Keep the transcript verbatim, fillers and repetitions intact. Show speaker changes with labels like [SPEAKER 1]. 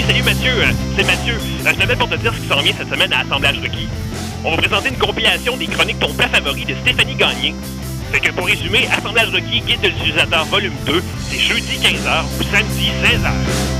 [SPEAKER 1] salut Mathieu, euh, c'est Mathieu. Euh, je t'appelle pour te dire ce qui s'en vient cette semaine à Assemblage Requis. On va présenter une compilation des chroniques Ton plat favori de Stéphanie Gagné. Fait que pour résumer, Assemblage Requis, guide de l'utilisateur volume deux, c'est jeudi quinze heures ou samedi seize heures.